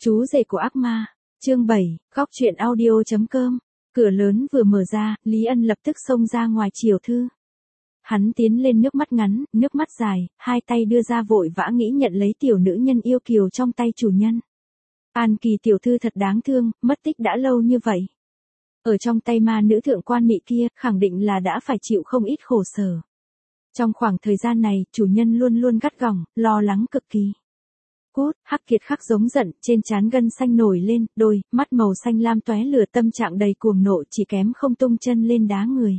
Chú rể của ác ma, chương 7, góc truyện audio.com. Cửa lớn vừa mở ra, Lý Ân lập tức xông ra ngoài chiều thư. Hắn tiến lên nước mắt ngắn, nước mắt dài, hai tay đưa ra vội vã nghĩ nhận lấy tiểu nữ nhân yêu kiều trong tay chủ nhân. An Kỳ tiểu thư thật đáng thương, mất tích đã lâu như vậy. Ở trong tay ma nữ thượng quan mị kia, khẳng định là đã phải chịu không ít khổ sở. Trong khoảng thời gian này, chủ nhân luôn luôn gắt gỏng, lo lắng cực kỳ. Cút, Hắc Kiệt khắc giống giận, trên trán gân xanh nổi lên, đôi mắt màu xanh lam tóe lửa, tâm trạng đầy cuồng nộ, chỉ kém không tung chân lên đá người.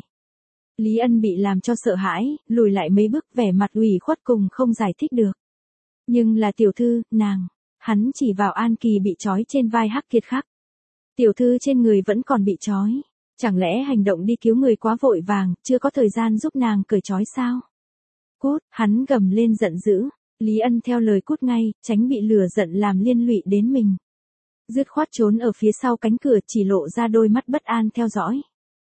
Lý Ân bị làm cho sợ hãi, lùi lại mấy bước, vẻ mặt ủy khuất cùng không giải thích được. Nhưng là tiểu thư, nàng, hắn chỉ vào An Kỳ bị trói trên vai Hắc Kiệt khắc. Tiểu thư trên người vẫn còn bị trói, chẳng lẽ hành động đi cứu người quá vội vàng, chưa có thời gian giúp nàng cởi trói sao? Cút, hắn gầm lên giận dữ. Lý Ân theo lời cút ngay, tránh bị lửa giận làm liên lụy đến mình. Dứt khoát trốn ở phía sau cánh cửa, chỉ lộ ra đôi mắt bất an theo dõi.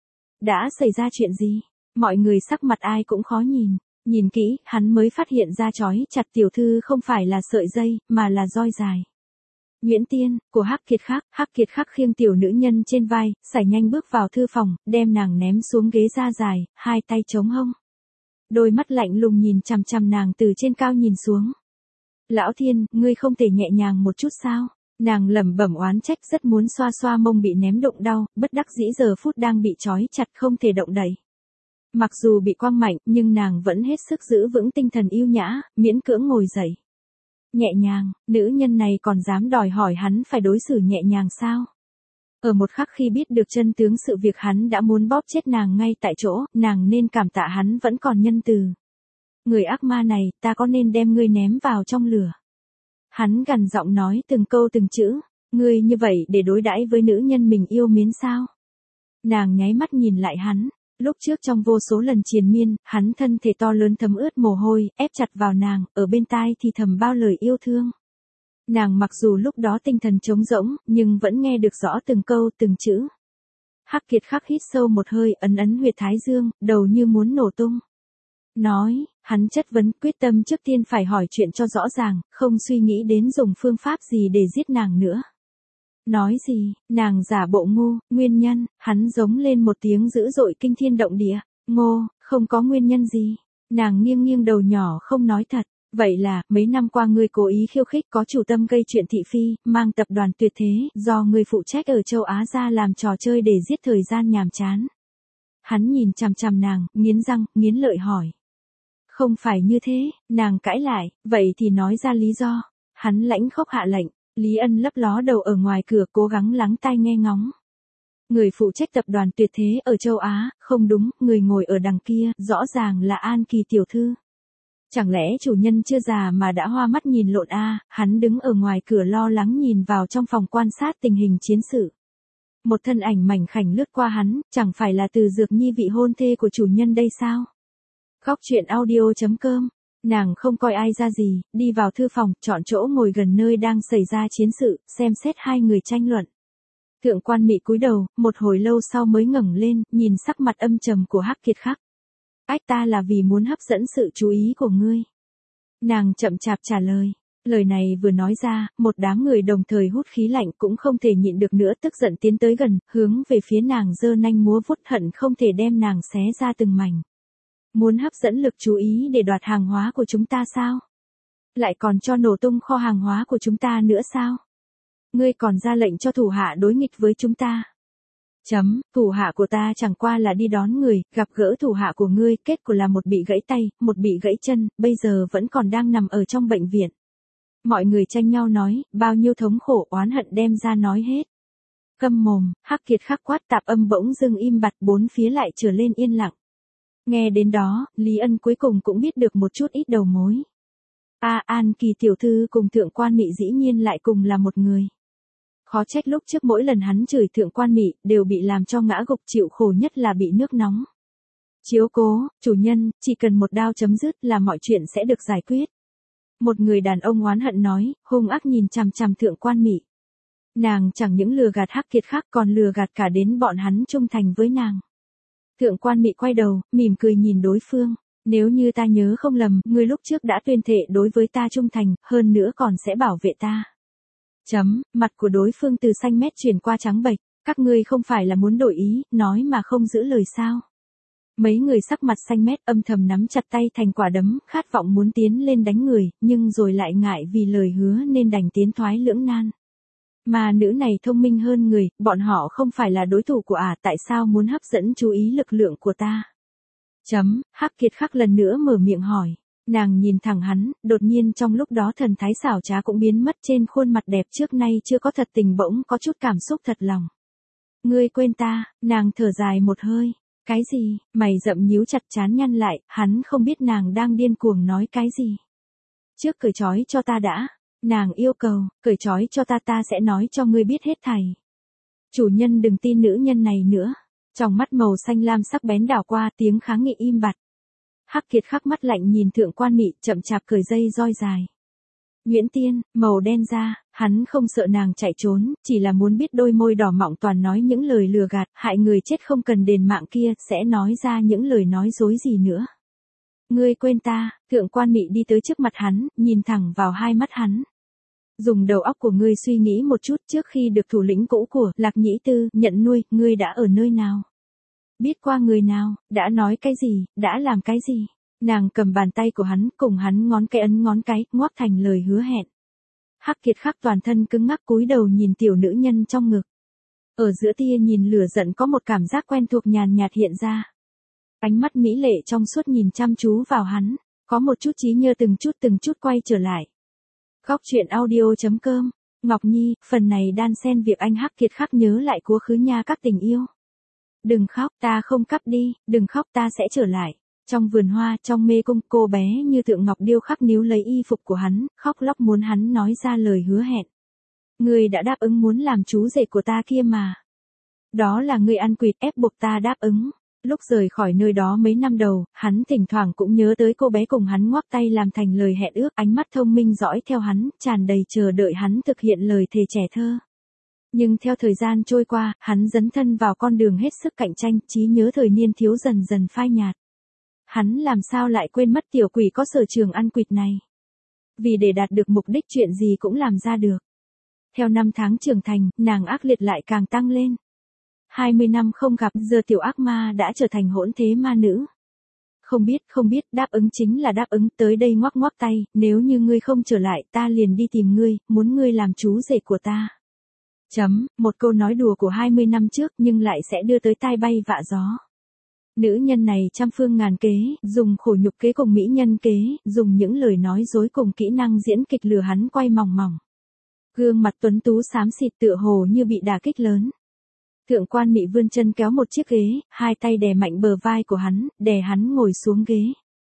Đã xảy ra chuyện gì? Mọi người sắc mặt ai cũng khó nhìn. Nhìn kỹ, hắn mới phát hiện ra trói chặt tiểu thư không phải là sợi dây, mà là roi dài. Nguyễn Tiên, của Hắc Kiệt khắc khiêng tiểu nữ nhân trên vai, sải nhanh bước vào thư phòng, đem nàng ném xuống ghế da dài, hai tay chống hông. Đôi mắt lạnh lùng nhìn chằm chằm nàng từ trên cao nhìn xuống. Lão Thiên, ngươi không thể nhẹ nhàng một chút sao? Nàng lẩm bẩm oán trách, rất muốn xoa xoa mông bị ném đụng đau, bất đắc dĩ giờ phút đang bị trói chặt không thể động đậy. Mặc dù bị quăng mạnh, nhưng nàng vẫn hết sức giữ vững tinh thần yêu nhã, miễn cưỡng ngồi dậy. Nhẹ nhàng, nữ nhân này còn dám đòi hỏi hắn phải đối xử nhẹ nhàng sao? Ở một khắc khi biết được chân tướng sự việc, hắn đã muốn bóp chết nàng ngay tại chỗ, nàng nên cảm tạ hắn vẫn còn nhân từ. Người ác ma này, ta có nên đem ngươi ném vào trong lửa? Hắn gằn giọng nói từng câu từng chữ, ngươi như vậy để đối đãi với nữ nhân mình yêu mến sao? Nàng nháy mắt nhìn lại hắn, lúc trước trong vô số lần triền miên, hắn thân thể to lớn thấm ướt mồ hôi, ép chặt vào nàng, ở bên tai thì thầm bao lời yêu thương. Nàng mặc dù lúc đó tinh thần trống rỗng, nhưng vẫn nghe được rõ từng câu từng chữ. Hắc Kiệt khắc hít sâu một hơi, ấn huyệt thái dương, đầu như muốn nổ tung. Nói, hắn chất vấn, quyết tâm trước tiên phải hỏi chuyện cho rõ ràng, không suy nghĩ đến dùng phương pháp gì để giết nàng nữa. Nói gì, nàng giả bộ ngu, nguyên nhân, hắn giống lên một tiếng dữ dội kinh thiên động địa. Ngô, không có nguyên nhân gì. Nàng nghiêng nghiêng đầu nhỏ không nói thật. Vậy là, mấy năm qua ngươi cố ý khiêu khích, có chủ tâm gây chuyện thị phi, mang tập đoàn Tuyệt Thế, do ngươi phụ trách ở châu Á ra làm trò chơi để giết thời gian nhàm chán. Hắn nhìn chằm chằm nàng, nghiến răng, nghiến lợi hỏi. Không phải như thế, nàng cãi lại, vậy thì nói ra lý do. Hắn lãnh khốc hạ lệnh, Lý Ân lấp ló đầu ở ngoài cửa cố gắng lắng tai nghe ngóng. Người phụ trách tập đoàn Tuyệt Thế ở châu Á, không đúng, người ngồi ở đằng kia, rõ ràng là An Kỳ tiểu thư. Chẳng lẽ chủ nhân chưa già mà đã hoa mắt nhìn lộn a? Hắn đứng ở ngoài cửa lo lắng nhìn vào trong phòng quan sát tình hình chiến sự. Một thân ảnh mảnh khảnh lướt qua hắn, chẳng phải là Từ Dược Nhi vị hôn thê của chủ nhân đây sao? Góc truyện audio.com. Nàng không coi ai ra gì, đi vào thư phòng, chọn chỗ ngồi gần nơi đang xảy ra chiến sự, xem xét hai người tranh luận. Thượng quan mị cúi đầu, một hồi lâu sau mới ngẩng lên, nhìn sắc mặt âm trầm của Hắc Kiệt khắc. Ách, ta là vì muốn hấp dẫn sự chú ý của ngươi. Nàng chậm chạp trả lời. Lời này vừa nói ra, một đám người đồng thời hút khí lạnh, cũng không thể nhịn được nữa, tức giận tiến tới gần, hướng về phía nàng giơ nanh múa vuốt, hận không thể đem nàng xé ra từng mảnh. Muốn hấp dẫn lực chú ý để đoạt hàng hóa của chúng ta sao? Lại còn cho nổ tung kho hàng hóa của chúng ta nữa sao? Ngươi còn ra lệnh cho thủ hạ đối nghịch với chúng ta. Thủ hạ của ta chẳng qua là đi đón người, gặp gỡ thủ hạ của ngươi, kết quả là một bị gãy tay, một bị gãy chân, bây giờ vẫn còn đang nằm ở trong bệnh viện. Mọi người tranh nhau nói, bao nhiêu thống khổ oán hận đem ra nói hết. Câm mồm, Hắc Kiệt khắc quát, tạp âm bỗng dưng im bặt, bốn phía lại trở lên yên lặng. Nghe đến đó, Lý Ân cuối cùng cũng biết được một chút ít đầu mối. An Kỳ tiểu thư cùng thượng quan mị dĩ nhiên lại cùng là một người. Khó trách lúc trước mỗi lần hắn chửi thượng quan mị, đều bị làm cho ngã gục, chịu khổ nhất là bị nước nóng. Chiếu cố, chủ nhân, chỉ cần một đao chấm dứt là mọi chuyện sẽ được giải quyết. Một người đàn ông oán hận nói, hung ác nhìn chằm chằm thượng quan mị. Nàng chẳng những lừa gạt Hắc Kiệt khắc còn lừa gạt cả đến bọn hắn trung thành với nàng. Thượng quan mị quay đầu, mỉm cười nhìn đối phương. Nếu như ta nhớ không lầm, ngươi lúc trước đã tuyên thệ đối với ta trung thành, hơn nữa còn sẽ bảo vệ ta. Mặt của đối phương từ xanh mét chuyển qua trắng bệch, các ngươi không phải là muốn đổi ý, nói mà không giữ lời sao. Mấy người sắc mặt xanh mét âm thầm nắm chặt tay thành quả đấm, khát vọng muốn tiến lên đánh người, nhưng rồi lại ngại vì lời hứa nên đành tiến thoái lưỡng nan. Mà nữ này thông minh hơn người, bọn họ không phải là đối thủ của tại sao muốn hấp dẫn chú ý lực lượng của ta. Hắc Kiệt Khắc lần nữa mở miệng hỏi. Nàng nhìn thẳng hắn, đột nhiên trong lúc đó thần thái xảo trá cũng biến mất trên khuôn mặt đẹp trước nay chưa có thật tình bỗng có chút cảm xúc thật lòng. Ngươi quên ta, nàng thở dài một hơi. Cái gì, mày rậm nhíu chặt trán nhăn lại, hắn không biết nàng đang điên cuồng nói cái gì. Trước cởi trói cho ta đã, nàng yêu cầu, cởi trói cho ta sẽ nói cho ngươi biết hết thảy. Chủ nhân đừng tin nữ nhân này nữa. Trong mắt màu xanh lam sắc bén đảo qua, tiếng kháng nghị im bặt. Hắc Kiệt Khắc mắt lạnh nhìn Thượng Quan Mị, chậm chạp cởi dây roi dài. Nguyễn Tiên, màu đen da, hắn không sợ nàng chạy trốn, chỉ là muốn biết đôi môi đỏ mọng toàn nói những lời lừa gạt, hại người chết không cần đền mạng kia, sẽ nói ra những lời nói dối gì nữa. Ngươi quên ta, Thượng Quan Mị đi tới trước mặt hắn, nhìn thẳng vào hai mắt hắn. Dùng đầu óc của ngươi suy nghĩ một chút, trước khi được thủ lĩnh cũ của Lạc Nhĩ Tư nhận nuôi, ngươi đã ở nơi nào? Biết qua người nào, đã nói cái gì, đã làm cái gì? Nàng cầm bàn tay của hắn, cùng hắn ngón cái ấn ngón cái, ngoắc thành lời hứa hẹn. Hắc Kiệt Khắc toàn thân cứng ngắc cúi đầu nhìn tiểu nữ nhân trong ngực. Ở giữa tia nhìn lửa giận có một cảm giác quen thuộc nhàn nhạt hiện ra. Ánh mắt mỹ lệ trong suốt nhìn chăm chú vào hắn, có một chút trí nhớ từng chút quay trở lại. Góc truyện audio.com, Ngọc Nhi, phần này đan xen việc anh Hắc Kiệt Khắc nhớ lại quá khứ nha các tình yêu. Đừng khóc, ta không cắp đi, đừng khóc ta sẽ trở lại. Trong vườn hoa, trong mê cung, cô bé như tượng ngọc điêu khắc níu lấy y phục của hắn, khóc lóc muốn hắn nói ra lời hứa hẹn. Ngươi đã đáp ứng muốn làm chú rể của ta kia mà. Đó là ngươi ăn quỵt ép buộc ta đáp ứng. Lúc rời khỏi nơi đó mấy năm đầu, hắn thỉnh thoảng cũng nhớ tới cô bé cùng hắn ngoắc tay làm thành lời hẹn ước, ánh mắt thông minh dõi theo hắn, tràn đầy chờ đợi hắn thực hiện lời thề trẻ thơ. Nhưng theo thời gian trôi qua, hắn dấn thân vào con đường hết sức cạnh tranh, trí nhớ thời niên thiếu dần dần phai nhạt. Hắn làm sao lại quên mất tiểu quỷ có sở trường ăn quỵt này. Vì để đạt được mục đích chuyện gì cũng làm ra được. Theo năm tháng trưởng thành, nàng ác liệt lại càng tăng lên. 20 năm không gặp, giờ tiểu ác ma đã trở thành hỗn thế ma nữ. Không biết, đáp ứng chính là đáp ứng, tới đây ngoắc ngoắc tay, nếu như ngươi không trở lại, ta liền đi tìm ngươi, muốn ngươi làm chú rể của ta. Một câu nói đùa của 20 năm trước nhưng lại sẽ đưa tới tai bay vạ gió. Nữ nhân này trăm phương ngàn kế, dùng khổ nhục kế cùng mỹ nhân kế, dùng những lời nói dối cùng kỹ năng diễn kịch lừa hắn quay mòng mòng. Gương mặt tuấn tú xám xịt tựa hồ như bị đả kích lớn. Thượng Quan Mị vươn chân kéo một chiếc ghế, hai tay đè mạnh bờ vai của hắn, đè hắn ngồi xuống ghế.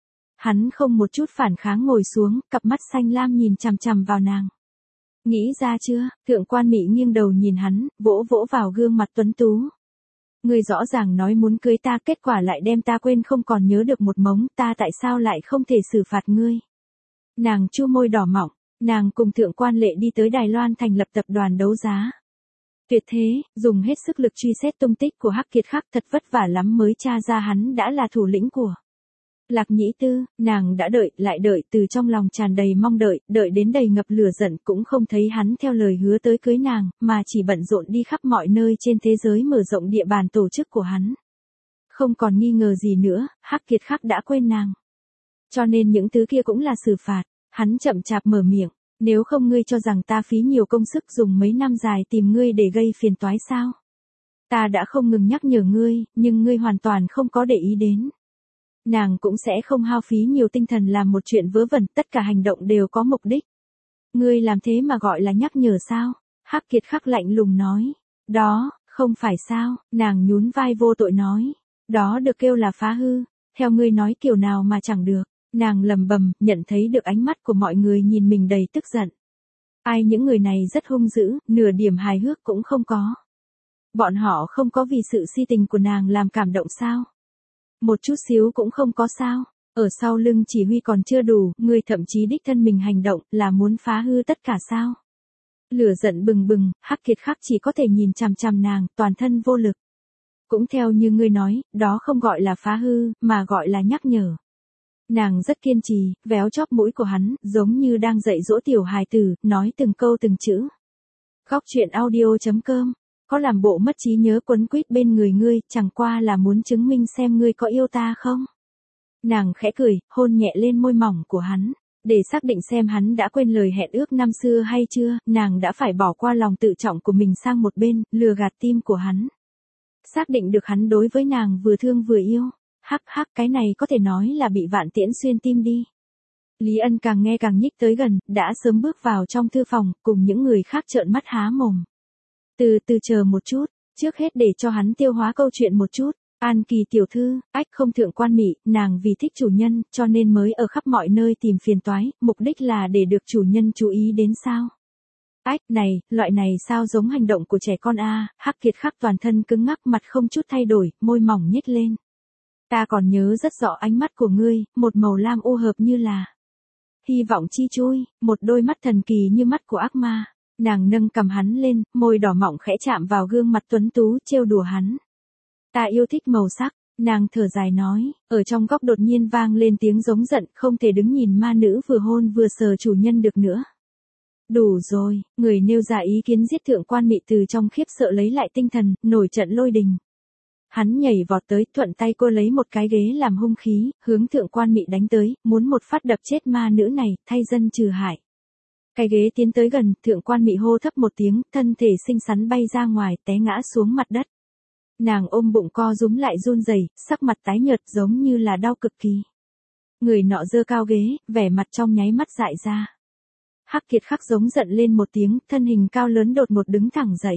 Hắn không một chút phản kháng ngồi xuống, cặp mắt xanh lam nhìn chằm chằm vào nàng. Nghĩ ra chưa? Thượng Quan Mị nghiêng đầu nhìn hắn, vỗ vỗ vào gương mặt tuấn tú. Ngươi rõ ràng nói muốn cưới ta, kết quả lại đem ta quên không còn nhớ được một mống, ta tại sao lại không thể xử phạt ngươi? Nàng chu môi đỏ mọng, nàng cùng Thượng Quan Lệ đi tới Đài Loan thành lập tập đoàn đấu giá. Tuyệt thế, dùng hết sức lực truy xét tung tích của Hắc Kiệt Khắc, thật vất vả lắm mới tra ra hắn đã là thủ lĩnh của Lạc Nhĩ Tư. Nàng đã đợi, lại đợi, từ trong lòng tràn đầy mong đợi, đợi đến đầy ngập lửa giận cũng không thấy hắn theo lời hứa tới cưới nàng, mà chỉ bận rộn đi khắp mọi nơi trên thế giới mở rộng địa bàn tổ chức của hắn. Không còn nghi ngờ gì nữa, Hắc Kiệt Khắc đã quên nàng. Cho nên những thứ kia cũng là xử phạt. Hắn chậm chạp mở miệng. Nếu không ngươi cho rằng ta phí nhiều công sức dùng mấy năm dài tìm ngươi để gây phiền toái sao? Ta đã không ngừng nhắc nhở ngươi, nhưng ngươi hoàn toàn không có để ý đến. Nàng cũng sẽ không hao phí nhiều tinh thần làm một chuyện vớ vẩn, tất cả hành động đều có mục đích. Ngươi làm thế mà gọi là nhắc nhở sao? Hắc Kiệt Khắc lạnh lùng nói. Đó, không phải sao? Nàng nhún vai vô tội nói. Đó được kêu là phá hư, theo ngươi nói kiểu nào mà chẳng được. Nàng lầm bầm, nhận thấy được ánh mắt của mọi người nhìn mình đầy tức giận. Ai những người này rất hung dữ, nửa điểm hài hước cũng không có. Bọn họ không có vì sự si tình của nàng làm cảm động sao? Một chút xíu cũng không có sao? Ở sau lưng chỉ huy còn chưa đủ, người thậm chí đích thân mình hành động, là muốn phá hư tất cả sao? Lửa giận bừng bừng, Hắc Kiệt Khắc chỉ có thể nhìn chằm chằm nàng, toàn thân vô lực. Cũng theo như ngươi nói, đó không gọi là phá hư, mà gọi là nhắc nhở. Nàng rất kiên trì, véo chóp mũi của hắn, giống như đang dạy dỗ tiểu hài tử, nói từng câu từng chữ. Góc chuyện audio.com. Có làm bộ mất trí nhớ quấn quýt bên người ngươi, chẳng qua là muốn chứng minh xem ngươi có yêu ta không? Nàng khẽ cười, hôn nhẹ lên môi mỏng của hắn. Để xác định xem hắn đã quên lời hẹn ước năm xưa hay chưa, nàng đã phải bỏ qua lòng tự trọng của mình sang một bên, lừa gạt tim của hắn. Xác định được hắn đối với nàng vừa thương vừa yêu. Hắc hắc, cái này có thể nói là bị vạn tiễn xuyên tim đi. Lý Ân càng nghe càng nhích tới gần, đã sớm bước vào trong thư phòng, cùng những người khác trợn mắt há mồm. Từ từ chờ một chút, trước hết để cho hắn tiêu hóa câu chuyện một chút. An Kỳ tiểu thư, ách không thượng quan Mị, nàng vì thích chủ nhân, cho nên mới ở khắp mọi nơi tìm phiền toái, mục đích là để được chủ nhân chú ý đến sao? Ách, này, loại này sao giống hành động của trẻ con a? Hắc Kiệt khắc toàn thân cứng ngắc, mặt không chút thay đổi, môi mỏng nhếch lên. Ta còn nhớ rất rõ ánh mắt của ngươi, một màu lam u hợp như là hy vọng chi chui, một đôi mắt thần kỳ như mắt của ác ma. Nàng nâng cầm hắn lên, môi đỏ mọng khẽ chạm vào gương mặt tuấn tú, trêu đùa hắn. Ta yêu thích màu sắc, nàng thở dài nói, ở trong góc đột nhiên vang lên tiếng giống giận, không thể đứng nhìn ma nữ vừa hôn vừa sờ chủ nhân được nữa. Đủ rồi, người nêu ra ý kiến giết thượng quan Mị từ trong khiếp sợ lấy lại tinh thần, nổi trận lôi đình. Hắn nhảy vọt tới, thuận tay cô lấy một cái ghế làm hung khí, hướng thượng quan Mị đánh tới, muốn một phát đập chết ma nữ này, thay dân trừ hại. Cái ghế tiến tới gần, thượng quan Mị hô thấp một tiếng, thân thể xinh xắn bay ra ngoài, té ngã xuống mặt đất. Nàng ôm bụng co rúm lại run rẩy, sắc mặt tái nhợt giống như là đau cực kỳ. Người nọ giơ cao ghế, vẻ mặt trong nháy mắt dại ra. Hắc Kiệt khắc giống giận lên một tiếng, thân hình cao lớn đột ngột đứng thẳng dậy.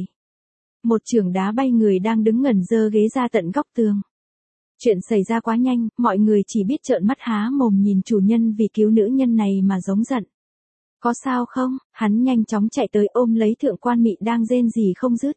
Một chưởng đá bay người đang đứng ngẩn giơ ghế ra tận góc tường. Chuyện xảy ra quá nhanh, mọi người chỉ biết trợn mắt há mồm nhìn chủ nhân vì cứu nữ nhân này mà giống giận. Có sao không? Hắn nhanh chóng chạy tới ôm lấy thượng quan Mị đang rên rỉ không dứt.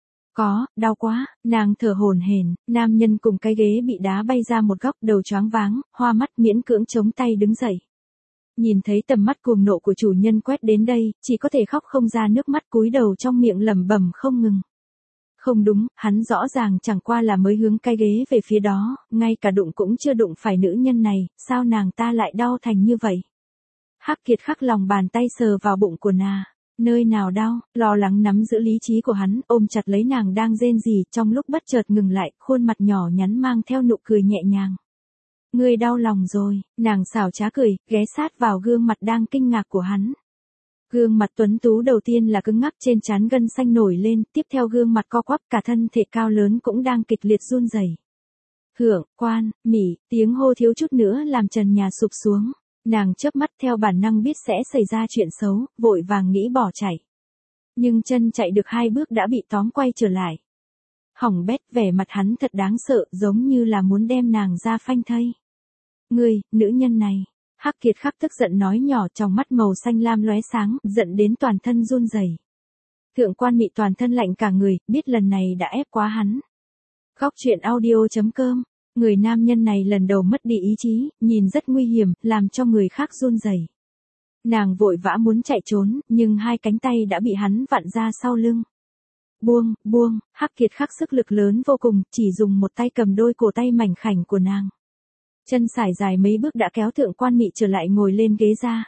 Có, đau quá, nàng thở hổn hển, nam nhân cùng cái ghế bị đá bay ra một góc, đầu choáng váng, hoa mắt miễn cưỡng chống tay đứng dậy. Nhìn thấy tầm mắt cuồng nộ của chủ nhân quét đến đây, chỉ có thể khóc không ra nước mắt, cúi đầu trong miệng lẩm bẩm không ngừng. Không đúng, hắn rõ ràng chẳng qua là mới hướng cái ghế về phía đó, ngay cả đụng cũng chưa đụng phải nữ nhân này, sao nàng ta lại đau thành như vậy? Hắc Kiệt khắc lòng bàn tay sờ vào bụng của nàng. Nơi nào đau, lo lắng nắm giữ lý trí của hắn, ôm chặt lấy nàng đang rên rỉ, trong lúc bất chợt ngừng lại, khuôn mặt nhỏ nhắn mang theo nụ cười nhẹ nhàng. Ngươi đau lòng rồi, nàng xảo trá cười, ghé sát vào gương mặt đang kinh ngạc của hắn. Gương mặt tuấn tú đầu tiên là cứng ngắc, trên trán gân xanh nổi lên, tiếp theo gương mặt co quắp, cả thân thể cao lớn cũng đang kịch liệt run rẩy. Thượng quan Mị, tiếng hô thiếu chút nữa làm trần nhà sụp xuống. Nàng chớp mắt theo bản năng biết sẽ xảy ra chuyện xấu, vội vàng nghĩ bỏ chạy. Nhưng chân chạy được 2 bước đã bị tóm quay trở lại. Hỏng bét, vẻ mặt hắn thật đáng sợ, giống như là muốn đem nàng ra phanh thây. Ngươi, nữ nhân này. Hắc Kiệt khắc tức giận nói nhỏ, trong mắt màu xanh lam lóe sáng, giận đến toàn thân run rẩy. Thượng quan Mị toàn thân lạnh cả người, biết lần này đã ép quá hắn. Góc chuyện audio.com. Người nam nhân này lần đầu mất đi ý chí, nhìn rất nguy hiểm, làm cho người khác run rẩy. Nàng vội vã muốn chạy trốn, nhưng 2 cánh tay đã bị hắn vặn ra sau lưng. Buông, buông, Hắc Kiệt khắc sức lực lớn vô cùng, chỉ dùng một tay cầm đôi cổ tay mảnh khảnh của nàng. Chân sải dài mấy bước đã kéo thượng quan Mị trở lại ngồi lên ghế ra.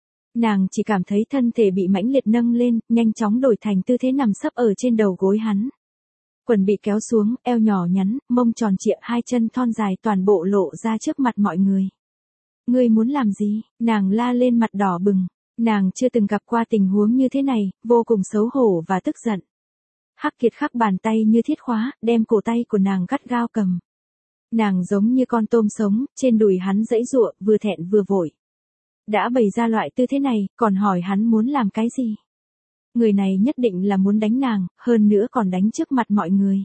Nàng chỉ cảm thấy thân thể bị mãnh liệt nâng lên, nhanh chóng đổi thành tư thế nằm sấp ở trên đầu gối hắn. Quần bị kéo xuống, eo nhỏ nhắn, mông tròn trịa, 2 chân thon dài toàn bộ lộ ra trước mặt mọi người. Ngươi muốn làm gì? Nàng la lên mặt đỏ bừng. Nàng chưa từng gặp qua tình huống như thế này, vô cùng xấu hổ và tức giận. Hắc Kiệt khắc bàn tay như thiết khóa, đem cổ tay của nàng gắt gao cầm. Nàng giống như con tôm sống, trên đùi hắn giãy giụa, vừa thẹn vừa vội. Đã bày ra loại tư thế này, còn hỏi hắn muốn làm cái gì? Người này nhất định là muốn đánh nàng, hơn nữa còn đánh trước mặt mọi người.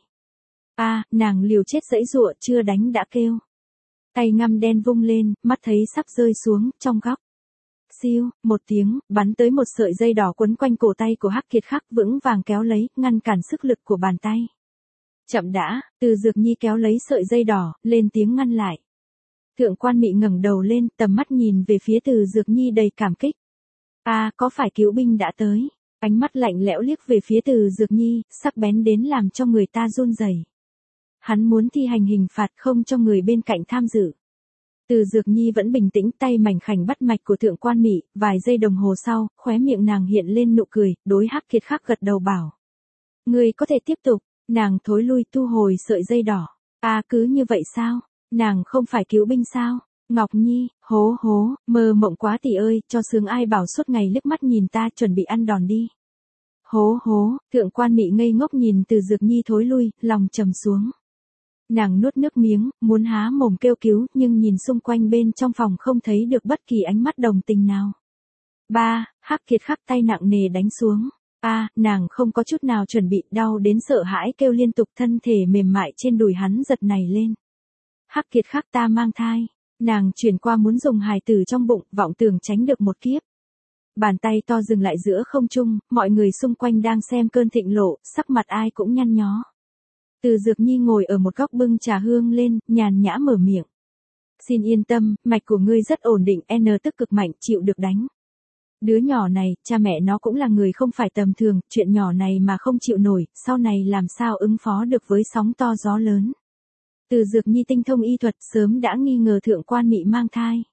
Nàng liều chết giãy giụa, chưa đánh đã kêu. Tay ngăm đen vung lên, mắt thấy sắp rơi xuống, trong góc. Siêu, một tiếng, bắn tới một sợi dây đỏ quấn quanh cổ tay của Hắc Kiệt khắc, vững vàng kéo lấy, ngăn cản sức lực của bàn tay. Chậm đã, Từ Dược Nhi kéo lấy sợi dây đỏ, lên tiếng ngăn lại. Thượng quan Mị ngẩng đầu lên, tầm mắt nhìn về phía Từ Dược Nhi đầy cảm kích. Có phải cứu binh đã tới? Ánh mắt lạnh lẽo liếc về phía Từ Dược Nhi, sắc bén đến làm cho người ta run rẩy. Hắn muốn thi hành hình phạt không cho người bên cạnh tham dự. Từ Dược Nhi vẫn bình tĩnh, tay mảnh khảnh bắt mạch của Thượng Quan Mị, vài giây đồng hồ sau, khóe miệng nàng hiện lên nụ cười, đối Hắc Kiệt Khắc gật đầu bảo. Ngươi có thể tiếp tục, nàng thối lui thu hồi sợi dây đỏ. Cứ như vậy sao? Nàng không phải cứu binh sao? Ngọc Nhi, hố hố, mơ mộng quá tỷ ơi, cho sướng ai bảo suốt ngày liếc mắt nhìn ta chuẩn bị ăn đòn đi. Hố hố, Thượng Quan Mị ngây ngốc nhìn Từ Dược Nhi thối lui, lòng trầm xuống. Nàng nuốt nước miếng, muốn há mồm kêu cứu, nhưng nhìn xung quanh bên trong phòng không thấy được bất kỳ ánh mắt đồng tình nào. Hắc Kiệt Khắc tay nặng nề đánh xuống. Nàng không có chút nào chuẩn bị, đau đến sợ hãi kêu liên tục, thân thể mềm mại trên đùi hắn giật nảy lên. Hắc Kiệt Khắc, ta mang thai. Nàng chuyển qua muốn dùng hài tử trong bụng, vọng tưởng tránh được một kiếp. Bàn tay to dừng lại giữa không trung, mọi người xung quanh đang xem cơn thịnh lộ, sắc mặt ai cũng nhăn nhó. Từ Dược Nhi ngồi ở một góc bưng trà hương lên, nhàn nhã mở miệng. Xin yên tâm, mạch của ngươi rất ổn định, tức cực mạnh, chịu được đánh. Đứa nhỏ này, cha mẹ nó cũng là người không phải tầm thường, chuyện nhỏ này mà không chịu nổi, sau này làm sao ứng phó được với sóng to gió lớn. Từ Dược Nhi tinh thông y thuật, sớm đã nghi ngờ Thượng Quan Mị mang thai.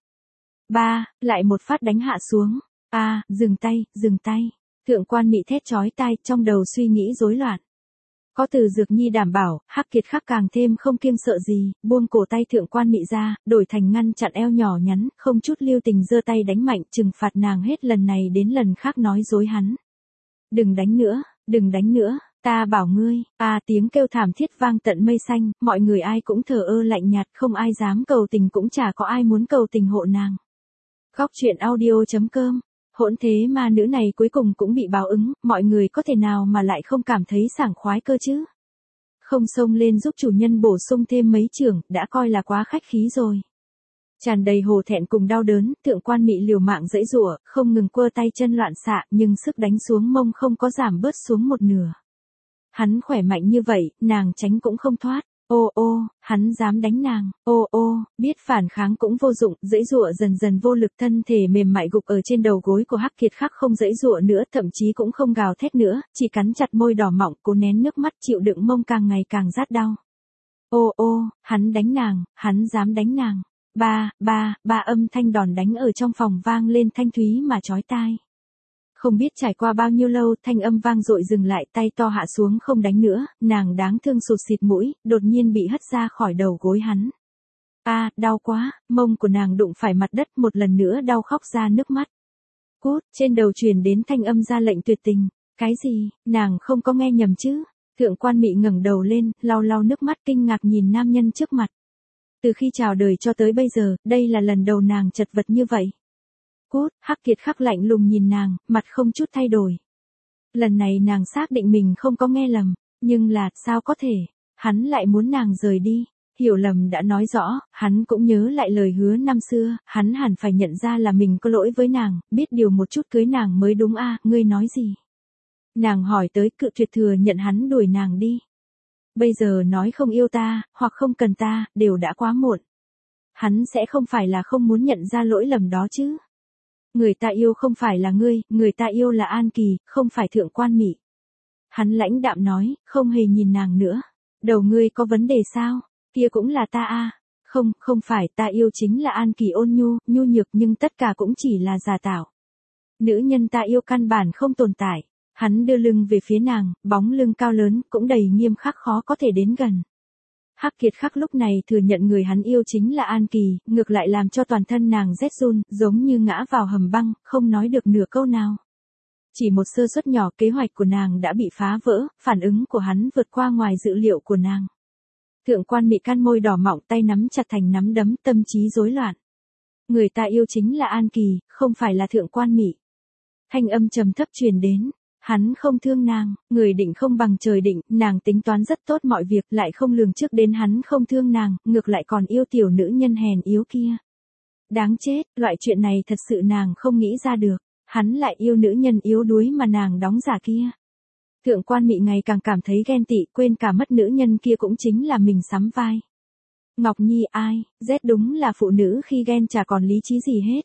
Lại một phát đánh hạ xuống. Dừng tay, dừng tay. Thượng Quan Mị thét chói tai, trong đầu suy nghĩ rối loạn. Có Từ Dược Nhi đảm bảo, Hắc Kiệt Khắc càng thêm không kiêng sợ gì, buông cổ tay Thượng Quan Mị ra, đổi thành ngăn chặn eo nhỏ nhắn, không chút lưu tình giơ tay đánh mạnh, trừng phạt nàng hết lần này đến lần khác nói dối hắn. Đừng đánh nữa, đừng đánh nữa, ta bảo ngươi. Tiếng kêu thảm thiết vang tận mây xanh, mọi người ai cũng thờ ơ lạnh nhạt, không ai dám cầu tình, cũng chả có ai muốn cầu tình hộ nàng. Góc truyện audio.com. Hỗn thế ma nữ này cuối cùng cũng bị báo ứng, mọi người có thể nào mà lại không cảm thấy sảng khoái cơ chứ? Không xông lên giúp chủ nhân bổ sung thêm mấy chưởng, đã coi là quá khách khí rồi. Tràn đầy hổ thẹn cùng đau đớn, Thượng Quan Mị liều mạng giãy giụa, không ngừng quơ tay chân loạn xạ, nhưng sức đánh xuống mông không có giảm bớt xuống một nửa. Hắn khỏe mạnh như vậy, nàng tránh cũng không thoát. Hắn dám đánh nàng. Biết phản kháng cũng vô dụng, giãy giụa dần dần vô lực, thân thể mềm mại gục ở trên đầu gối của Hắc Kiệt Khắc, không giãy giụa nữa, thậm chí cũng không gào thét nữa, chỉ cắn chặt môi đỏ mọng, cố nén nước mắt, chịu đựng mông càng ngày càng rát đau. Hắn đánh nàng, hắn dám đánh nàng. Âm thanh đòn đánh ở trong phòng vang lên thanh thúy mà chói tai. Không biết trải qua bao nhiêu lâu, thanh âm vang dội dừng lại, tay to hạ xuống không đánh nữa, nàng đáng thương sụt xịt mũi, đột nhiên bị hất ra khỏi đầu gối hắn. Đau quá, mông của nàng đụng phải mặt đất, một lần nữa đau khóc ra nước mắt. Cút, trên đầu truyền đến thanh âm ra lệnh tuyệt tình. Cái gì, nàng không có nghe nhầm chứ? Thượng Quan Mị ngẩng đầu lên, lau lau nước mắt kinh ngạc nhìn nam nhân trước mặt. Từ khi chào đời cho tới bây giờ, đây là lần đầu nàng chật vật như vậy. Cút, Hắc Kiệt Khắc lạnh lùng nhìn nàng, mặt không chút thay đổi. Lần này nàng xác định mình không có nghe lầm, nhưng là, sao có thể, hắn lại muốn nàng rời đi. Hiểu lầm đã nói rõ, hắn cũng nhớ lại lời hứa năm xưa, hắn hẳn phải nhận ra là mình có lỗi với nàng, biết điều một chút cưới nàng mới đúng. Ngươi nói gì? Nàng hỏi tới, cự tuyệt thừa nhận hắn đuổi nàng đi. Bây giờ nói không yêu ta, hoặc không cần ta, đều đã quá muộn. Hắn sẽ không phải là không muốn nhận ra lỗi lầm đó chứ? Người ta yêu không phải là ngươi, người ta yêu là An Kỳ, không phải Thượng Quan Mị. Hắn lãnh đạm nói, không hề nhìn nàng nữa. Đầu ngươi có vấn đề sao? Kia cũng là ta. Không phải, ta yêu chính là An Kỳ ôn nhu, nhu nhược, nhưng tất cả cũng chỉ là giả tạo. Nữ nhân ta yêu căn bản không tồn tại. Hắn đưa lưng về phía nàng, bóng lưng cao lớn, cũng đầy nghiêm khắc, khó có thể đến gần. Hắc Kiệt Khắc lúc này thừa nhận người hắn yêu chính là An Kỳ, ngược lại làm cho toàn thân nàng rét run, giống như ngã vào hầm băng, không nói được nửa câu nào. Chỉ một sơ suất nhỏ, kế hoạch của nàng đã bị phá vỡ, phản ứng của hắn vượt qua ngoài dự liệu của nàng. Thượng Quan Mị can môi đỏ mọng, tay nắm chặt thành nắm đấm, tâm trí rối loạn. Người ta yêu chính là An Kỳ, không phải là Thượng Quan Mị. Thanh âm trầm thấp truyền đến. Hắn không thương nàng, người định không bằng trời định, nàng tính toán rất tốt mọi việc, lại không lường trước đến hắn không thương nàng, ngược lại còn yêu tiểu nữ nhân hèn yếu kia. Đáng chết, loại chuyện này thật sự nàng không nghĩ ra được, hắn lại yêu nữ nhân yếu đuối mà nàng đóng giả kia. Thượng Quan Mị ngày càng cảm thấy ghen tị, quên cả mất nữ nhân kia cũng chính là mình sắm vai. Ngọc Nhi rét đúng là phụ nữ khi ghen chả còn lý trí gì hết.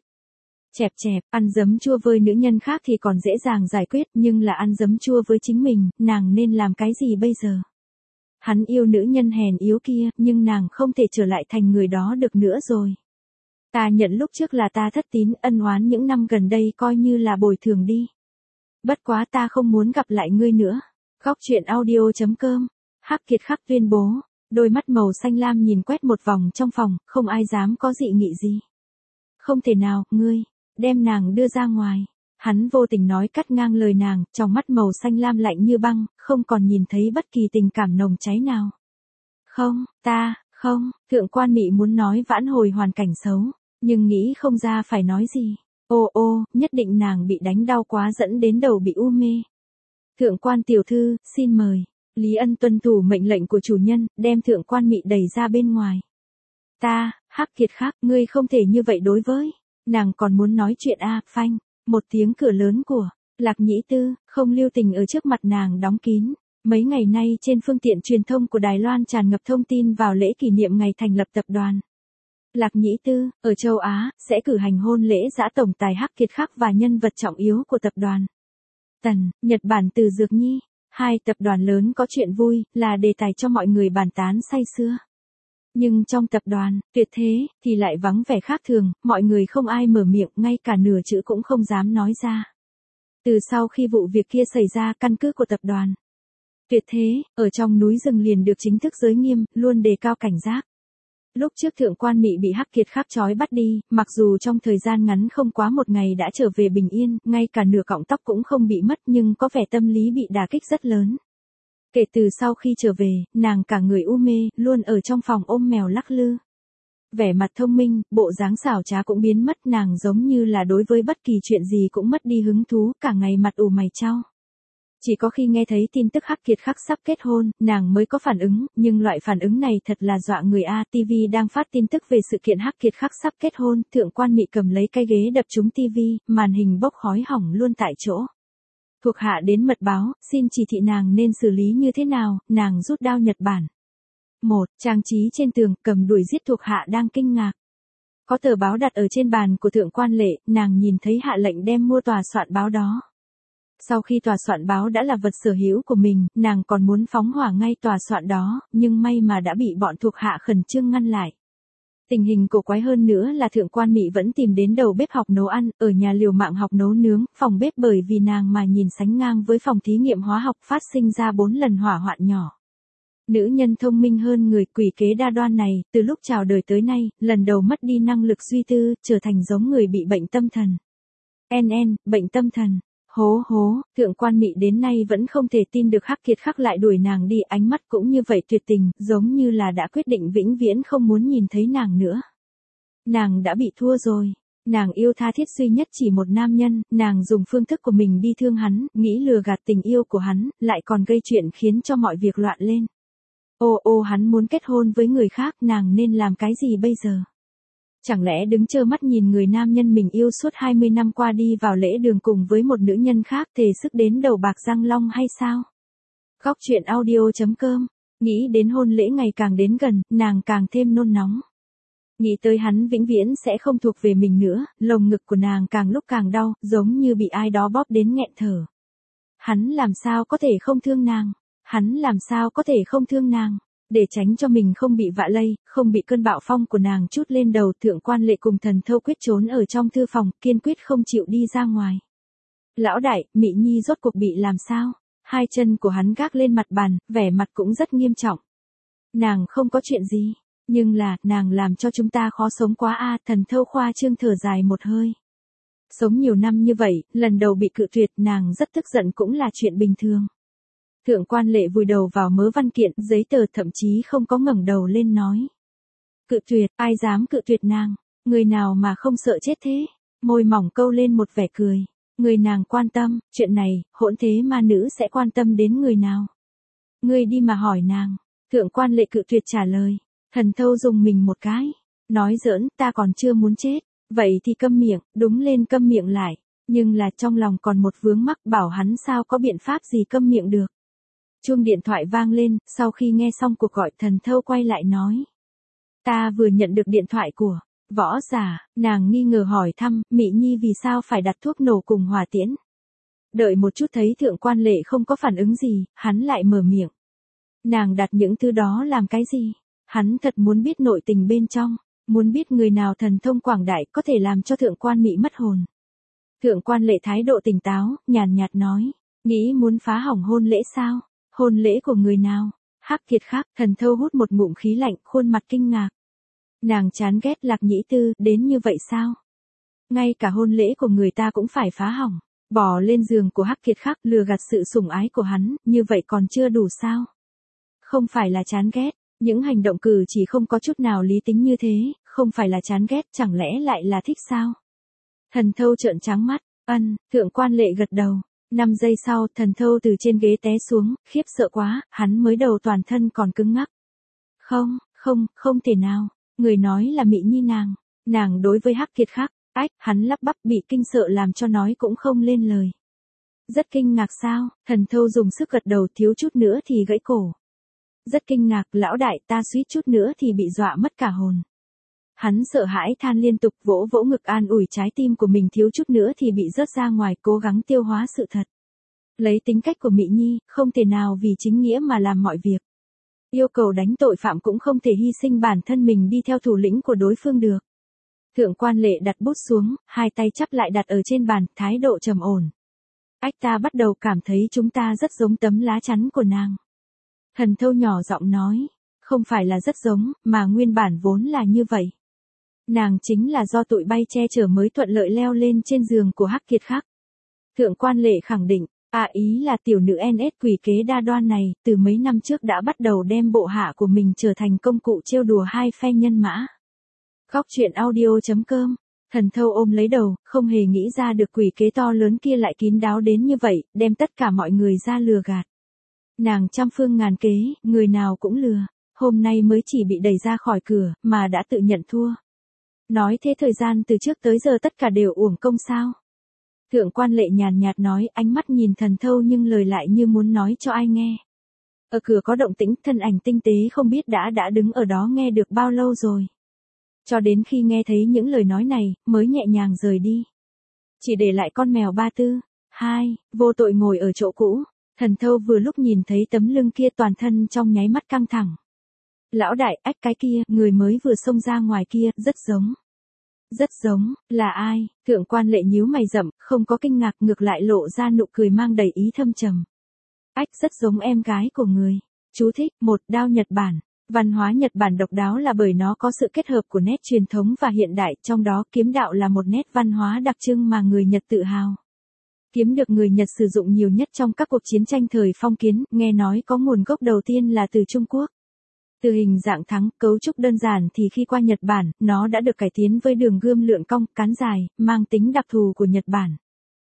Chẹp, ăn giấm chua với nữ nhân khác thì còn dễ dàng giải quyết, nhưng là ăn giấm chua với chính mình, nàng nên làm cái gì bây giờ? Hắn yêu nữ nhân hèn yếu kia, nhưng nàng không thể trở lại thành người đó được nữa rồi. Ta nhận lúc trước là ta thất tín, ân oán những năm gần đây coi như là bồi thường đi. Bất quá ta không muốn gặp lại ngươi nữa. Góc truyện audio.com. Hắc Kiệt Khắc tuyên bố, đôi mắt màu xanh lam nhìn quét một vòng trong phòng, không ai dám có dị nghị gì. Không thể nào, ngươi, đem nàng đưa ra ngoài. Hắn vô tình nói cắt ngang lời nàng, trong mắt màu xanh lam lạnh như băng, không còn nhìn thấy bất kỳ tình cảm nồng cháy nào. Không, không, thượng quan Mị muốn nói vãn hồi hoàn cảnh xấu, nhưng nghĩ không ra phải nói gì. Ô, nhất định nàng bị đánh đau quá dẫn đến đầu bị u mê. Thượng quan tiểu thư, xin mời. Lý Ân tuân thủ mệnh lệnh của chủ nhân, đem thượng quan Mị đẩy ra bên ngoài. Hắc Kiệt Khắc, ngươi không thể như vậy đối với. Nàng còn muốn nói chuyện phanh. Một tiếng cửa lớn của Lạc Nhĩ Tư, không lưu tình ở trước mặt nàng đóng kín. Mấy ngày nay trên phương tiện truyền thông của Đài Loan tràn ngập thông tin vào lễ kỷ niệm ngày thành lập tập đoàn. Lạc Nhĩ Tư, ở châu Á, sẽ cử hành hôn lễ giã tổng tài Hắc Kiệt Khắc và nhân vật trọng yếu của tập đoàn. Nhật Bản từ Dược Nhi, hai tập đoàn lớn có chuyện vui, là đề tài cho mọi người bàn tán say sưa. Nhưng trong tập đoàn, Tuyệt Thế, thì lại vắng vẻ khác thường, mọi người không ai mở miệng, ngay cả nửa chữ cũng không dám nói ra. Từ sau khi vụ việc kia xảy ra, căn cứ của tập đoàn Tuyệt Thế, ở trong núi rừng liền được chính thức giới nghiêm, luôn đề cao cảnh giác. Lúc trước thượng quan Mị bị Hắc Kiệt Khắc trói bắt đi, mặc dù trong thời gian ngắn không quá một ngày đã trở về bình yên, ngay cả nửa cọng tóc cũng không bị mất nhưng có vẻ tâm lý bị đả kích rất lớn. Kể từ sau khi trở về, nàng cả người u mê, luôn ở trong phòng ôm mèo lắc lư. Vẻ mặt thông minh, bộ dáng xảo trá cũng biến mất, nàng giống như là đối với bất kỳ chuyện gì cũng mất đi hứng thú, cả ngày mặt ủ mày chau. Chỉ có khi nghe thấy tin tức Hắc Kiệt Khắc sắp kết hôn, nàng mới có phản ứng, nhưng loại phản ứng này thật là dọa người TV đang phát tin tức về sự kiện Hắc Kiệt Khắc sắp kết hôn, thượng quan Mị cầm lấy cái ghế đập trúng TV, màn hình bốc khói hỏng luôn tại chỗ. Thuộc hạ đến mật báo, xin chỉ thị nàng nên xử lý như thế nào, nàng rút đao Nhật Bản. Trang trí trên tường, cầm đuổi giết thuộc hạ đang kinh ngạc. Có tờ báo đặt ở trên bàn của thượng quan Lệ, nàng nhìn thấy hạ lệnh đem mua tòa soạn báo đó. Sau khi tòa soạn báo đã là vật sở hữu của mình, nàng còn muốn phóng hỏa ngay tòa soạn đó, nhưng may mà đã bị bọn thuộc hạ khẩn trương ngăn lại. Tình hình cổ quái hơn nữa là thượng quan Mị vẫn tìm đến đầu bếp học nấu ăn, ở nhà liều mạng học nấu nướng, phòng bếp bởi vì nàng mà nhìn sánh ngang với phòng thí nghiệm hóa học phát sinh ra 4 lần hỏa hoạn nhỏ. Nữ nhân thông minh hơn người, quỷ kế đa đoan này, từ lúc chào đời tới nay, lần đầu mất đi năng lực suy tư, trở thành giống người bị bệnh tâm thần. Bệnh tâm thần. Hố, thượng quan Mị đến nay vẫn không thể tin được Hắc Kiệt Khắc lại đuổi nàng đi, ánh mắt cũng như vậy tuyệt tình, giống như là đã quyết định vĩnh viễn không muốn nhìn thấy nàng nữa. Nàng đã bị thua rồi. Nàng yêu tha thiết duy nhất chỉ một nam nhân, nàng dùng phương thức của mình đi thương hắn, nghĩ lừa gạt tình yêu của hắn, lại còn gây chuyện khiến cho mọi việc loạn lên. Hắn muốn kết hôn với người khác, nàng nên làm cái gì bây giờ? Chẳng lẽ đứng trơ mắt nhìn người nam nhân mình yêu suốt 20 năm qua đi vào lễ đường cùng với một nữ nhân khác, thề sức đến đầu bạc răng long hay sao? Góc truyện audio.com. Nghĩ đến hôn lễ ngày càng đến gần, nàng càng thêm nôn nóng. Nghĩ tới hắn vĩnh viễn sẽ không thuộc về mình nữa, lồng ngực của nàng càng lúc càng đau, giống như bị ai đó bóp đến nghẹn thở. Hắn làm sao có thể không thương nàng? Để tránh cho mình không bị vạ lây, không bị cơn bạo phong của nàng trút lên đầu, thượng quan Lệ cùng Thần Thâu quyết trốn ở trong thư phòng, kiên quyết không chịu đi ra ngoài. Lão đại, Mị Nhi rốt cuộc bị làm sao? Hai chân của hắn gác lên mặt bàn, vẻ mặt cũng rất nghiêm trọng. Nàng không có chuyện gì, nhưng là, nàng làm cho chúng ta khó sống quá Thần Thâu khoa trương thở dài một hơi. Sống nhiều năm như vậy, lần đầu bị cự tuyệt, nàng rất tức giận cũng là chuyện bình thường. Thượng quan Lệ vùi đầu vào mớ văn kiện, giấy tờ, thậm chí không có ngẩng đầu lên nói. Cự tuyệt, ai dám cự tuyệt nàng? Người nào mà không sợ chết thế? Môi mỏng câu lên một vẻ cười. Người nàng quan tâm, chuyện này, hỗn thế ma nữ sẽ quan tâm đến người nào? Ngươi đi mà hỏi nàng. Thượng quan Lệ cự tuyệt trả lời. Thần Thâu dùng mình một cái. Nói giỡn, ta còn chưa muốn chết. Vậy thì câm miệng, đúng lên câm miệng lại. Nhưng là trong lòng còn một vướng mắc, bảo hắn sao có biện pháp gì câm miệng được. Chuông điện thoại vang lên, sau khi nghe xong cuộc gọi, Thần Thâu quay lại nói. Ta vừa nhận được điện thoại của Võ Giả, nàng nghi ngờ hỏi thăm, Mị Nhi vì sao phải đặt thuốc nổ cùng hỏa tiễn. Đợi một chút thấy thượng quan Lệ không có phản ứng gì, hắn lại mở miệng. Nàng đặt những thứ đó làm cái gì? Hắn thật muốn biết nội tình bên trong. Muốn biết người nào thần thông quảng đại có thể làm cho thượng quan Mị mất hồn. Thượng quan Lệ thái độ tỉnh táo, nhàn nhạt nói. Nghĩ muốn phá hỏng hôn lễ sao? Hôn lễ của người nào? Hắc Kiệt Khắc, Thần Thâu hút một ngụm khí lạnh, khuôn mặt kinh ngạc. Nàng chán ghét Lạc Nhĩ Tư, đến như vậy sao? Ngay cả hôn lễ của người ta cũng phải phá hỏng. Bỏ lên giường của Hắc Kiệt Khắc lừa gạt sự sủng ái của hắn, như vậy còn chưa đủ sao? Không phải là chán ghét, những hành động cử chỉ không có chút nào lý tính như thế, không phải là chán ghét, chẳng lẽ lại là thích sao? Thần Thâu trợn trắng mắt, thượng quan Lệ gật đầu. 5 giây sau, Thần Thâu từ trên ghế té xuống, khiếp sợ quá, hắn mới đầu toàn thân còn cứng ngắc. Không thể nào, người nói là Mị Nhi nàng đối với Hắc Kiệt Khắc, hắn lắp bắp bị kinh sợ làm cho nói cũng không lên lời. Rất kinh ngạc sao? Thần Thâu dùng sức gật đầu, thiếu chút nữa thì gãy cổ. Rất kinh ngạc, lão đại, ta suýt chút nữa thì bị dọa mất cả hồn. Hắn sợ hãi than liên tục, vỗ vỗ ngực an ủi trái tim của mình, thiếu chút nữa thì bị rớt ra ngoài, cố gắng tiêu hóa sự thật. Lấy tính cách của Mị Nhi, không thể nào vì chính nghĩa mà làm mọi việc. Yêu cầu đánh tội phạm cũng không thể hy sinh bản thân mình đi theo thủ lĩnh của đối phương được. Thượng quan Lệ đặt bút xuống, hai tay chắp lại đặt ở trên bàn, thái độ trầm ổn. Ta bắt đầu cảm thấy chúng ta rất giống tấm lá chắn của nàng. Thần Thâu nhỏ giọng nói, không phải là rất giống, mà nguyên bản vốn là như vậy. Nàng chính là do tụi bay che chở mới thuận lợi leo lên trên giường của Hắc Kiệt Khắc. Thượng quan Lệ khẳng định, ý là tiểu nữ NS quỷ kế đa đoan này, từ mấy năm trước đã bắt đầu đem bộ hạ của mình trở thành công cụ trêu đùa hai phe nhân mã. Góc truyện audio.com. Thần Thâu ôm lấy đầu, không hề nghĩ ra được quỷ kế to lớn kia lại kín đáo đến như vậy, đem tất cả mọi người ra lừa gạt. Nàng trăm phương ngàn kế, người nào cũng lừa, hôm nay mới chỉ bị đẩy ra khỏi cửa, mà đã tự nhận thua. Nói thế thời gian từ trước tới giờ tất cả đều uổng công sao? Thượng quan Lệ nhàn nhạt nói, ánh mắt nhìn Thần Thâu nhưng lời lại như muốn nói cho ai nghe. Ở cửa có động tĩnh, thân ảnh tinh tế không biết đã đứng ở đó nghe được bao lâu rồi. Cho đến khi nghe thấy những lời nói này, mới nhẹ nhàng rời đi. Chỉ để lại con mèo Ba Tư. Vô tội ngồi ở chỗ cũ. Thần Thâu vừa lúc nhìn thấy tấm lưng kia, toàn thân trong nháy mắt căng thẳng. Lão đại, cái kia, người mới vừa xông ra ngoài kia, rất giống. Rất giống, là ai? Thượng quan Lệ nhíu mày rậm, không có kinh ngạc, ngược lại lộ ra nụ cười mang đầy ý thâm trầm. Rất giống em gái của người. Chú thích, 1. Đao Nhật Bản. Văn hóa Nhật Bản độc đáo là bởi nó có sự kết hợp của nét truyền thống và hiện đại, trong đó kiếm đạo là một nét văn hóa đặc trưng mà người Nhật tự hào. Kiếm được người Nhật sử dụng nhiều nhất trong các cuộc chiến tranh thời phong kiến, nghe nói có nguồn gốc đầu tiên là từ Trung Quốc. Từ hình dạng thắng, cấu trúc đơn giản thì khi qua Nhật Bản, nó đã được cải tiến với đường gươm lượn cong, cán dài, mang tính đặc thù của Nhật Bản.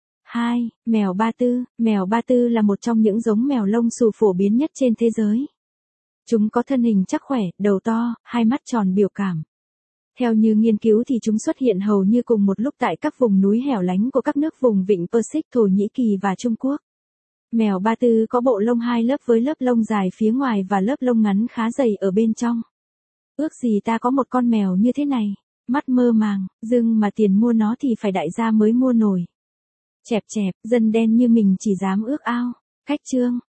2. Mèo Ba Tư. Mèo Ba Tư là một trong những giống mèo lông xù phổ biến nhất trên thế giới. Chúng có thân hình chắc khỏe, đầu to, hai mắt tròn biểu cảm. Theo như nghiên cứu thì chúng xuất hiện hầu như cùng một lúc tại các vùng núi hẻo lánh của các nước vùng vịnh Persic, Thổ Nhĩ Kỳ và Trung Quốc. Mèo Ba Tư có bộ lông hai lớp với lớp lông dài phía ngoài và lớp lông ngắn khá dày ở bên trong. Ước gì ta có một con mèo như thế này, mắt mơ màng, dưng mà tiền mua nó thì phải đại gia mới mua nổi. Chẹp, dân đen như mình chỉ dám ước ao. Cách chương.